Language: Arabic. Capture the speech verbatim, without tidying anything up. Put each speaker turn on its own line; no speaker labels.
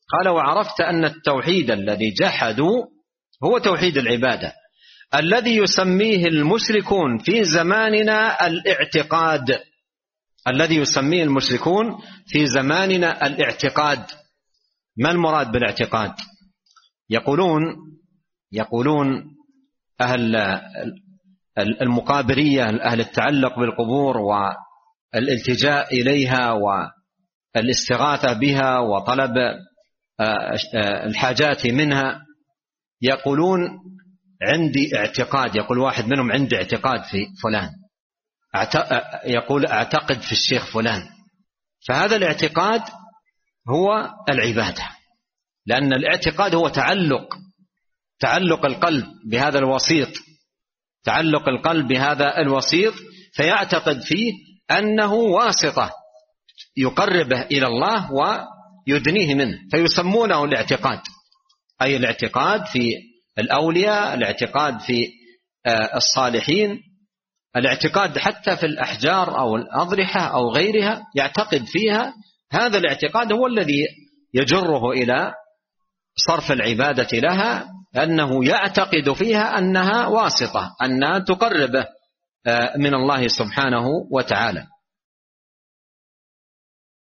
قال وعرفت أن التوحيد الذي جحدوا هو توحيد العبادة الذي يسميه المشركون في زماننا الاعتقاد، الذي يسميه المشركون في زماننا الاعتقاد. ما المراد بالاعتقاد؟ يقولون يقولون أهل المقابرية، أهل التعلق بالقبور والالتجاء إليها والاستغاثة بها وطلب الحاجات منها، يقولون عندي اعتقاد، يقول واحد منهم عندي اعتقاد في فلان، يقول أعتقد في الشيخ فلان. فهذا الاعتقاد هو العبادة، لأن الاعتقاد هو تعلق تعلق القلب بهذا الوسيط، تعلق القلب بهذا الوسيط، فيعتقد فيه أنه واسطة يقربه إلى الله ويدنيه منه، فيسمونه الاعتقاد. أي الاعتقاد في الأولياء، الاعتقاد في الصالحين، الاعتقاد حتى في الأحجار أو الأضرحة أو غيرها يعتقد فيها. هذا الاعتقاد هو الذي يجره إلى صرف العبادة لها، أنه يعتقد فيها أنها واسطة، أنها تقربه من الله سبحانه وتعالى.